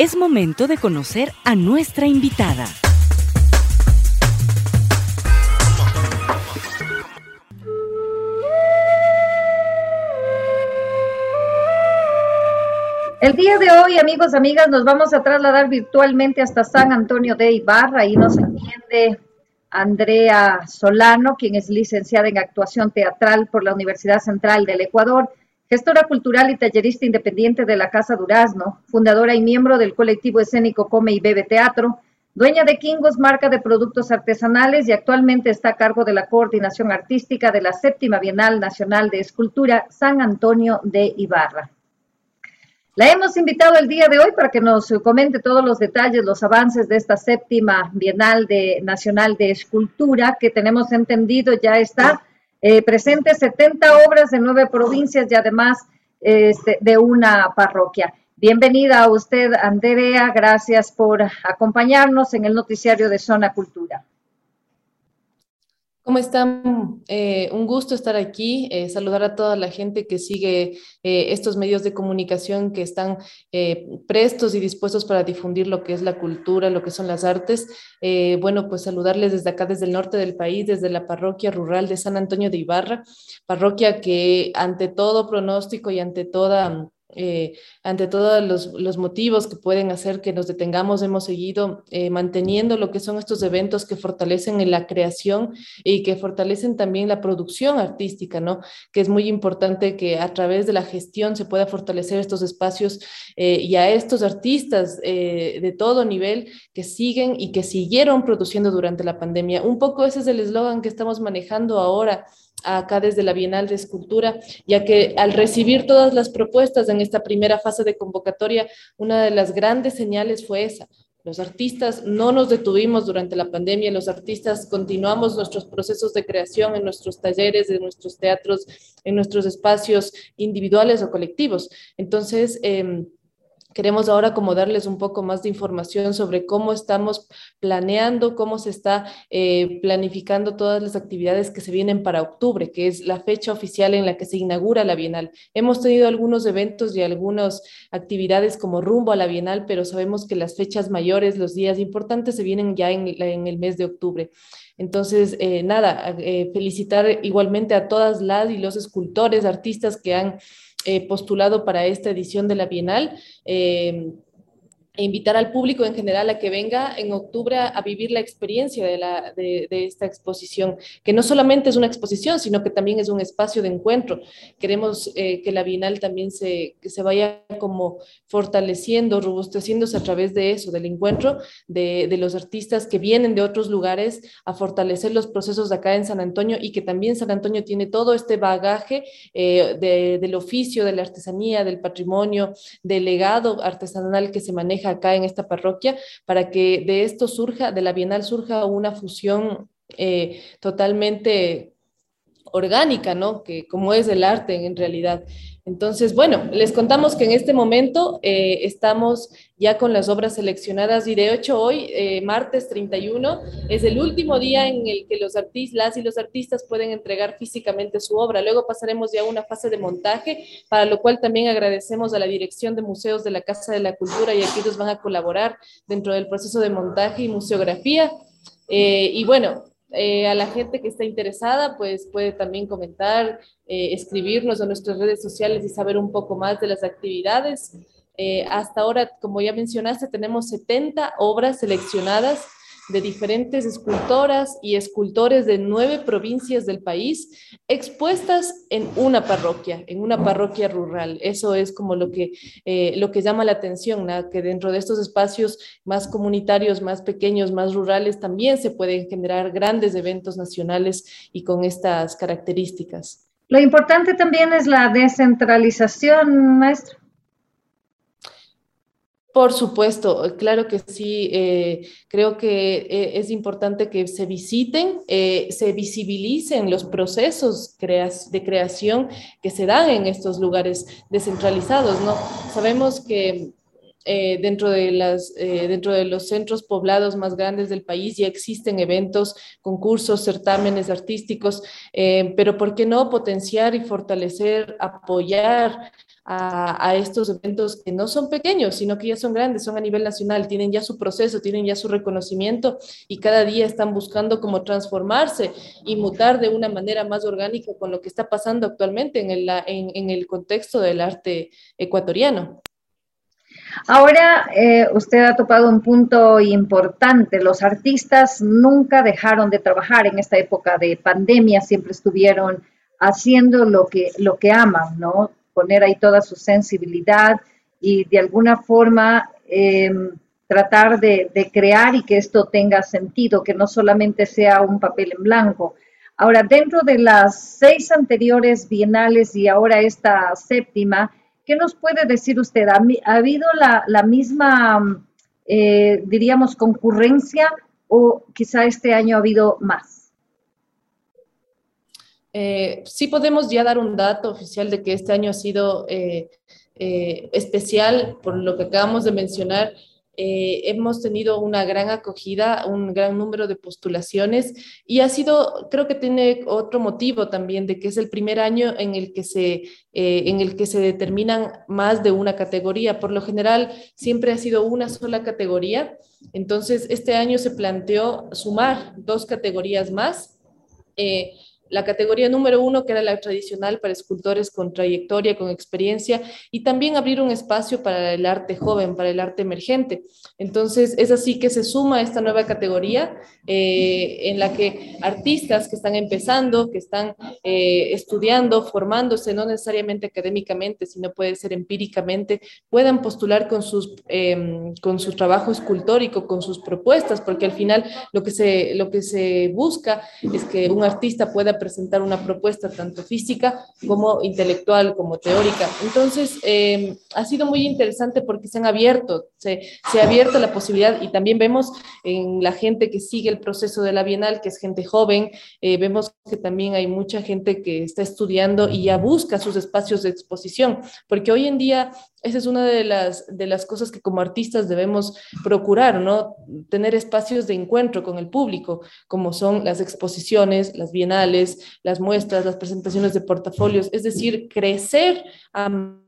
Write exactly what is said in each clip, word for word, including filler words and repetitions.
Es momento de conocer a nuestra invitada. El día de hoy, amigos, amigas, nos vamos a trasladar virtualmente hasta San Antonio de Ibarra. Ahí nos atiende Andrea Solano, quien es licenciada en actuación teatral por la Universidad Central del Ecuador, gestora cultural y tallerista independiente de la Casa Durazno, fundadora y miembro del colectivo escénico Come y Bebe Teatro, dueña de Kingos, marca de productos artesanales, y actualmente está a cargo de la coordinación artística de la séptima Bienal Nacional de Escultura San Antonio de Ibarra. La hemos invitado el día de hoy para que nos comente todos los detalles, los avances de esta séptima Bienal de, Nacional de Escultura, que tenemos entendido ya está eh, presente setenta obras de nueve provincias y además este, de una parroquia. Bienvenida a usted, Andrea, gracias por acompañarnos en el noticiario de Zona Cultura. ¿Cómo están? Eh, un gusto estar aquí, eh, saludar a toda la gente que sigue eh, estos medios de comunicación que están eh, prestos y dispuestos para difundir lo que es la cultura, lo que son las artes. Eh, bueno, pues saludarles desde acá, desde el norte del país, desde la parroquia rural de San Antonio de Ibarra, parroquia que ante todo pronóstico y ante toda... Eh, ante todos los, los motivos que pueden hacer que nos detengamos, hemos seguido eh, manteniendo lo que son estos eventos que fortalecen en la creación y que fortalecen también la producción artística, ¿no? Que es muy importante que a través de la gestión se pueda fortalecer estos espacios eh, y a estos artistas eh, de todo nivel que siguen y que siguieron produciendo durante la pandemia. Un poco ese es el eslogan que estamos manejando ahora acá desde la Bienal de Escultura, ya que al recibir todas las propuestas en esta primera fase de convocatoria, una de las grandes señales fue esa. Los artistas no nos detuvimos durante la pandemia, los artistas continuamos nuestros procesos de creación en nuestros talleres, en nuestros teatros, en nuestros espacios individuales o colectivos. Entonces, eh, queremos ahora como darles un poco más de información sobre cómo estamos planeando, cómo se está eh, planificando todas las actividades que se vienen para octubre, que es la fecha oficial en la que se inaugura la Bienal. Hemos tenido algunos eventos y algunas actividades como rumbo a la Bienal, pero sabemos que las fechas mayores, los días importantes, se vienen ya en, en el mes de octubre. Entonces, eh, nada, eh, felicitar igualmente a todas las y los escultores, artistas que han Eh, postulado para esta edición de la Bienal, eh, e invitar al público en general a que venga en octubre a, a vivir la experiencia de, la, de, de esta exposición, que no solamente es una exposición, sino que también es un espacio de encuentro. Queremos eh, que la Bienal también se, que se vaya como fortaleciendo, robusteciéndose a través de eso, del encuentro de, de los artistas que vienen de otros lugares a fortalecer los procesos de acá en San Antonio, y que también San Antonio tiene todo este bagaje eh, de, del oficio, de la artesanía, del patrimonio, del legado artesanal que se maneja acá en esta parroquia, para que de esto surja, de la Bienal surja una fusión eh, totalmente orgánica, ¿no? Que como es el arte en realidad. Entonces, bueno, les contamos que en este momento eh, estamos ya con las obras seleccionadas, y de hecho hoy, eh, martes treinta y uno, es el último día en el que los artistas, las y los artistas pueden entregar físicamente su obra. Luego pasaremos ya a una fase de montaje, para lo cual también agradecemos a la Dirección de Museos de la Casa de la Cultura, y aquí ellos van a colaborar dentro del proceso de montaje y museografía. Eh, y bueno, Eh, a la gente que está interesada, pues puede también comentar, eh, escribirnos en nuestras redes sociales y saber un poco más de las actividades. Eh, hasta ahora, como ya mencionaste, tenemos setenta obras seleccionadas de diferentes escultoras y escultores de nueve provincias del país, expuestas en una parroquia, en una parroquia rural. Eso es como lo que, eh, lo que llama la atención, ¿no? Que dentro de estos espacios más comunitarios, más pequeños, más rurales, también se pueden generar grandes eventos nacionales y con estas características. Lo importante también es la descentralización, maestro. Por supuesto, claro que sí. Eh, creo que eh, es importante que se visiten, eh, se visibilicen los procesos crea de creación que se dan en estos lugares descentralizados, ¿no? Sabemos que eh, dentro, de las, eh, dentro de los centros poblados más grandes del país ya existen eventos, concursos, certámenes artísticos, eh, pero ¿por qué no potenciar y fortalecer, apoyar a, a estos eventos que no son pequeños, sino que ya son grandes, son a nivel nacional, tienen ya su proceso, tienen ya su reconocimiento y cada día están buscando cómo transformarse y mutar de una manera más orgánica con lo que está pasando actualmente en el, en, en el contexto del arte ecuatoriano? Ahora, eh, usted ha topado un punto importante. Los artistas nunca dejaron de trabajar en esta época de pandemia, siempre estuvieron haciendo lo que, lo que aman, ¿no? Poner ahí toda su sensibilidad y de alguna forma eh, tratar de, de crear y que esto tenga sentido, que no solamente sea un papel en blanco. Ahora, dentro de las seis anteriores bienales y ahora esta séptima, ¿qué nos puede decir usted? ¿Ha, ha habido la, la misma, eh, diríamos, concurrencia o quizá este año ha habido más? Eh, sí podemos ya dar un dato oficial de que este año ha sido eh, eh, especial por lo que acabamos de mencionar. Eh, hemos tenido una gran acogida, un gran número de postulaciones y ha sido, creo que tiene otro motivo también de que es el primer año en el que se, eh, en el que se determinan más de una categoría. Por lo general siempre ha sido una sola categoría, entonces este año se planteó sumar dos categorías más. Eh, la categoría número uno, que era la tradicional para escultores con trayectoria, con experiencia, y también abrir un espacio para el arte joven, para el arte emergente. Entonces, es así que se suma esta nueva categoría eh, en la que artistas que están empezando, que están eh, estudiando, formándose, no necesariamente académicamente, sino puede ser empíricamente, puedan postular con, sus, eh, con su trabajo escultórico, con sus propuestas, porque al final lo que se, lo que se busca es que un artista pueda presentar una propuesta tanto física como intelectual, como teórica. Entonces, eh, ha sido muy interesante porque se han abierto, se, se ha abierto la posibilidad y también vemos en la gente que sigue el proceso de la Bienal, que es gente joven, eh, vemos que también hay mucha gente que está estudiando y ya busca sus espacios de exposición, porque hoy en día esa es una de las, de las cosas que como artistas debemos procurar, ¿no? Tener espacios de encuentro con el público, como son las exposiciones, las bienales, las muestras, las presentaciones de portafolios, es decir, crecer a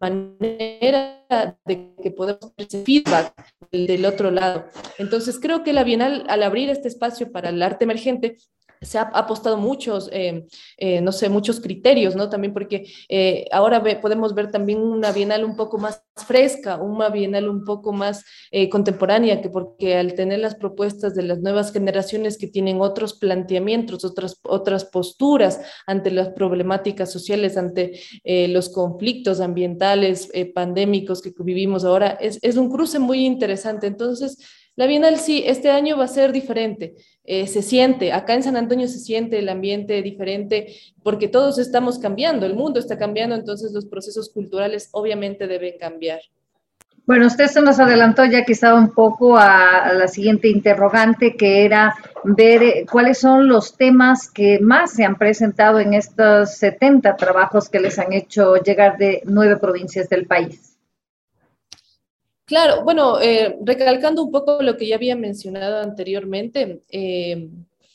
manera de que podamos tener feedback del, del otro lado. Entonces, creo que la Bienal, al abrir este espacio para el arte emergente, se ha apostado muchos, eh, eh, no sé, muchos criterios, ¿no? También porque eh, ahora ve, podemos ver también una bienal un poco más fresca, una bienal un poco más eh, contemporánea, que porque al tener las propuestas de las nuevas generaciones que tienen otros planteamientos, otras, otras posturas ante las problemáticas sociales, ante eh, los conflictos ambientales, eh, pandémicos que vivimos ahora, es, es un cruce muy interesante. Entonces, la Bienal sí, este año va a ser diferente. Eh, se siente, acá en San Antonio se siente el ambiente diferente porque todos estamos cambiando, el mundo está cambiando, entonces los procesos culturales obviamente deben cambiar. Bueno, usted se nos adelantó ya quizá un poco a, a la siguiente interrogante, que era ver eh, cuáles son los temas que más se han presentado en estos setenta trabajos que les han hecho llegar de nueve provincias del país. Claro, bueno, eh, recalcando un poco lo que ya había mencionado anteriormente, eh,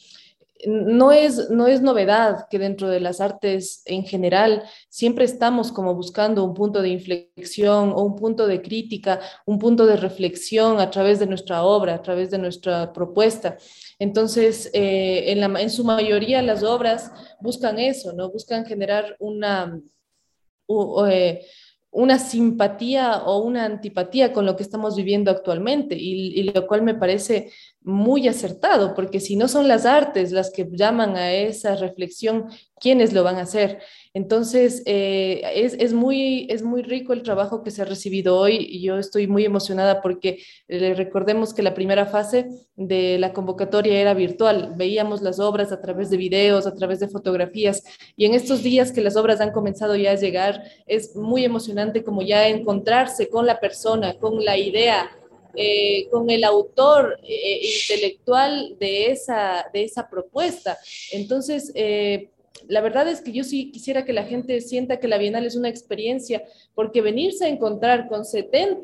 no es, no es novedad que dentro de las artes en general siempre estamos como buscando un punto de inflexión o un punto de crítica, un punto de reflexión a través de nuestra obra, a través de nuestra propuesta. Entonces, eh, en, la, en su mayoría las obras buscan eso, ¿no? Buscan generar una... Uh, eh, una simpatía o una antipatía con lo que estamos viviendo actualmente y, y, lo cual me parece muy acertado, porque si no son las artes las que llaman a esa reflexión, ¿quiénes lo van a hacer? Entonces, eh, es, es, muy, es muy rico el trabajo que se ha recibido hoy y yo estoy muy emocionada porque eh, recordemos que la primera fase de la convocatoria era virtual, veíamos las obras a través de videos, a través de fotografías y en estos días que las obras han comenzado ya a llegar, es muy emocionante como ya encontrarse con la persona, con la idea, eh, con el autor eh, intelectual de esa, de esa propuesta. Entonces, eh, la verdad es que yo sí quisiera que la gente sienta que la Bienal es una experiencia, porque venirse a encontrar con setenta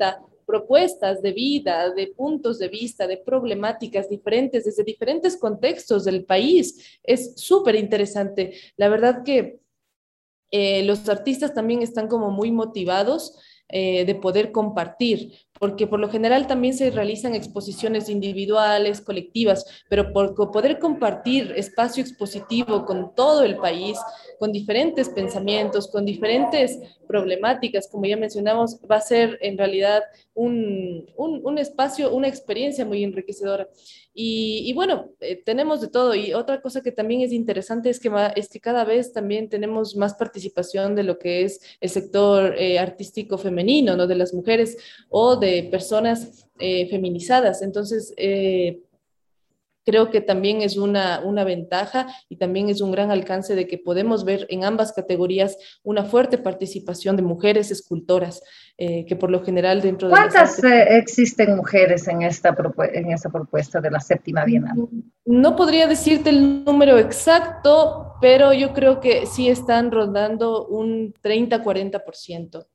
propuestas de vida, de puntos de vista, de problemáticas diferentes, desde diferentes contextos del país. Es súper interesante. La verdad que eh, los artistas también están como muy motivados eh, de poder compartir, porque por lo general también se realizan exposiciones individuales, colectivas, pero por poder compartir espacio expositivo con todo el país, con diferentes pensamientos, con diferentes problemáticas, como ya mencionamos, va a ser en realidad un, un, un espacio, una experiencia muy enriquecedora. Y, y bueno, eh, tenemos de todo. Y otra cosa que también es interesante es que, ma, es que cada vez también tenemos más participación de lo que es el sector eh, artístico femenino, ¿no? De las mujeres o de personas eh, feminizadas. Entonces, eh, creo que también es una, una ventaja y también es un gran alcance de que podemos ver en ambas categorías una fuerte participación de mujeres escultoras, eh, que por lo general dentro de las ¿Cuántas artes... eh, existen mujeres en esta, en esta propuesta de la séptima Bienal? No podría decirte el número exacto, pero yo creo que sí están rondando un treinta a cuarenta por ciento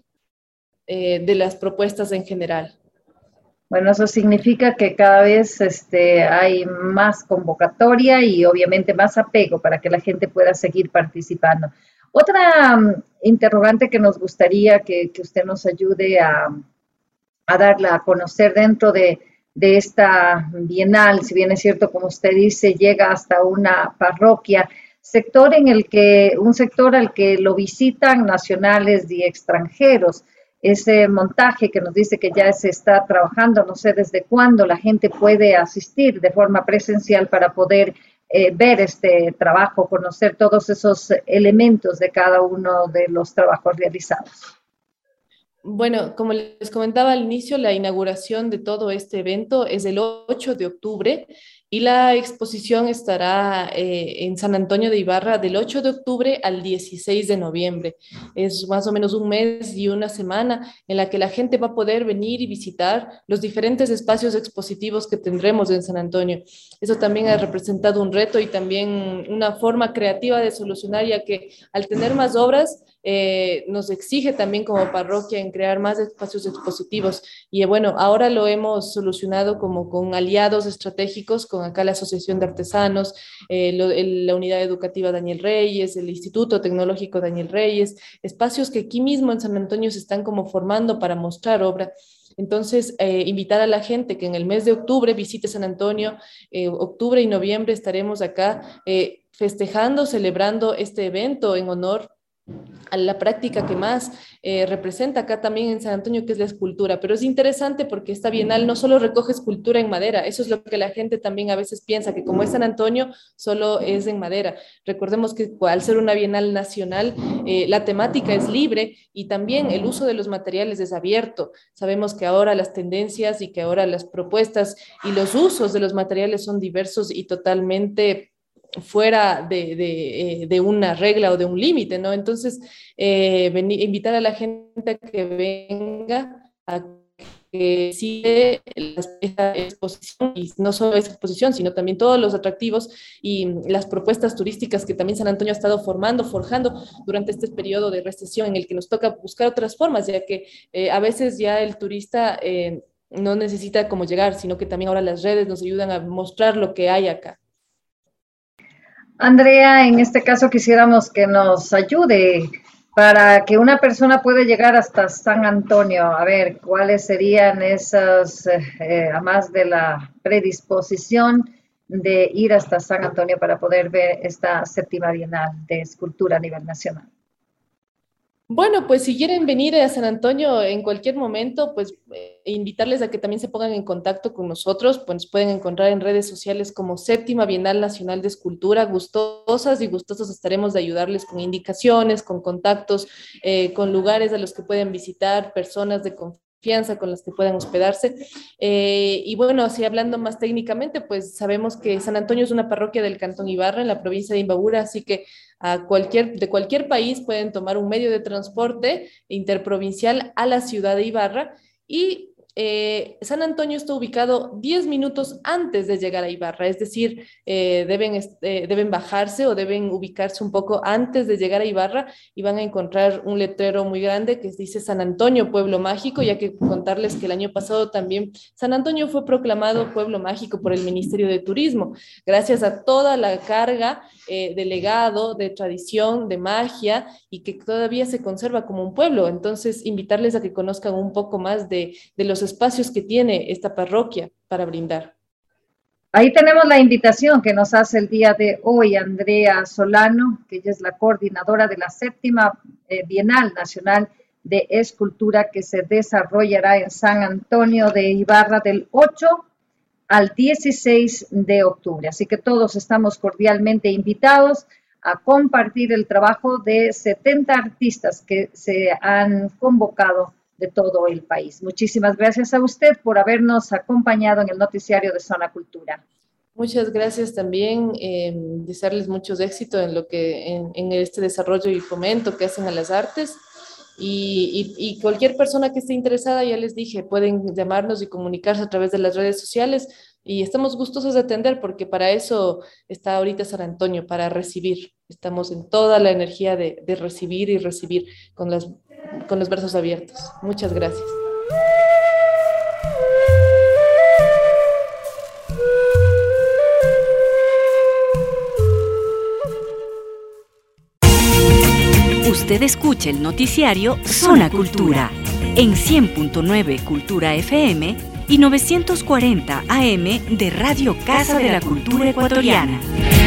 eh, de las propuestas en general. Bueno, eso significa que cada vez este, hay más convocatoria y obviamente más apego para que la gente pueda seguir participando. Otra um, interrogante que nos gustaría que, que usted nos ayude a, a darla a conocer dentro de, de esta bienal, si bien es cierto, como usted dice, llega hasta una parroquia, sector en el que, un sector al que lo visitan nacionales y extranjeros. Ese montaje que nos dice que ya se está trabajando, no sé desde cuándo la gente puede asistir de forma presencial para poder eh, ver este trabajo, conocer todos esos elementos de cada uno de los trabajos realizados. Bueno, como les comentaba al inicio, la inauguración de todo este evento es el ocho de octubre y la exposición estará eh, en San Antonio de Ibarra del ocho de octubre al dieciséis de noviembre. Es más o menos un mes y una semana en la que la gente va a poder venir y visitar los diferentes espacios expositivos que tendremos en San Antonio. Eso también ha representado un reto y también una forma creativa de solucionar, ya que al tener más obras, Eh, nos exige también como parroquia en crear más espacios expositivos. Y eh, bueno, ahora lo hemos solucionado como con aliados estratégicos, con acá la Asociación de Artesanos, eh, lo, el, la Unidad Educativa Daniel Reyes, el Instituto Tecnológico Daniel Reyes, espacios que aquí mismo en San Antonio se están como formando para mostrar obra. Entonces, eh, invitar a la gente que en el mes de octubre visite San Antonio, eh, octubre y noviembre estaremos acá eh, festejando, celebrando este evento en honor a la práctica que más eh, representa acá también en San Antonio, que es la escultura. Pero es interesante porque esta bienal no solo recoge escultura en madera, eso es lo que la gente también a veces piensa, que como es San Antonio, solo es en madera. Recordemos que al ser una bienal nacional, eh, la temática es libre y también el uso de los materiales es abierto. Sabemos que ahora las tendencias y que ahora las propuestas y los usos de los materiales son diversos y totalmente fuera de, de, de, una regla o de un límite, ¿no? Entonces, eh, venir, invitar a la gente a que venga, a que sigue esta exposición, y no solo esa exposición, sino también todos los atractivos y las propuestas turísticas que también San Antonio ha estado formando, forjando durante este periodo de recesión en el que nos toca buscar otras formas, ya que eh, a veces ya el turista eh, no necesita como llegar, sino que también ahora las redes nos ayudan a mostrar lo que hay acá. Andrea, en este caso quisiéramos que nos ayude para que una persona pueda llegar hasta San Antonio. A ver, ¿cuáles serían esas, eh, además de la predisposición de ir hasta San Antonio para poder ver esta séptima Bienal de Escultura a nivel nacional? Bueno, pues si quieren venir a San Antonio en cualquier momento, pues eh, invitarles a que también se pongan en contacto con nosotros, pues nos pueden encontrar en redes sociales como Séptima Bienal Nacional de Escultura. Gustosas y gustosos estaremos de ayudarles con indicaciones, con contactos, eh, con lugares a los que pueden visitar, personas de confianza con las que puedan hospedarse. Eh, y bueno, así hablando más técnicamente, pues sabemos que San Antonio es una parroquia del Cantón Ibarra en la provincia de Imbabura, así que a cualquier, de cualquier país pueden tomar un medio de transporte interprovincial a la ciudad de Ibarra y Eh, San Antonio está ubicado diez minutos antes de llegar a Ibarra, es decir, eh, deben, eh, deben bajarse o deben ubicarse un poco antes de llegar a Ibarra y van a encontrar un letrero muy grande que dice San Antonio, Pueblo Mágico, ya que contarles que el año pasado también San Antonio fue proclamado Pueblo Mágico por el Ministerio de Turismo, gracias a toda la carga eh, de legado, de tradición, de magia y que todavía se conserva como un pueblo. Entonces, invitarles a que conozcan un poco más de, de los espacios que tiene esta parroquia para brindar. Ahí tenemos la invitación que nos hace el día de hoy Andrea Solano, que ella es la coordinadora de la séptima eh, Bienal Nacional de Escultura que se desarrollará en San Antonio de Ibarra del ocho al dieciséis de octubre. Así que todos estamos cordialmente invitados a compartir el trabajo de setenta artistas que se han convocado de todo el país. Muchísimas gracias a usted por habernos acompañado en el noticiario de Zona Cultura. Muchas gracias también, eh, desearles muchos éxitos en, lo que, en, en este desarrollo y fomento que hacen a las artes. Y, y, y cualquier persona que esté interesada, ya les dije, pueden llamarnos y comunicarse a través de las redes sociales y estamos gustosos de atender porque para eso está ahorita San Antonio, para recibir. Estamos en toda la energía de, de recibir y recibir con, las, con los brazos abiertos. Muchas gracias. Usted escucha el noticiario Zona Cultura en cien punto nueve Cultura F M y novecientos cuarenta A M de Radio Casa de la Cultura Ecuatoriana.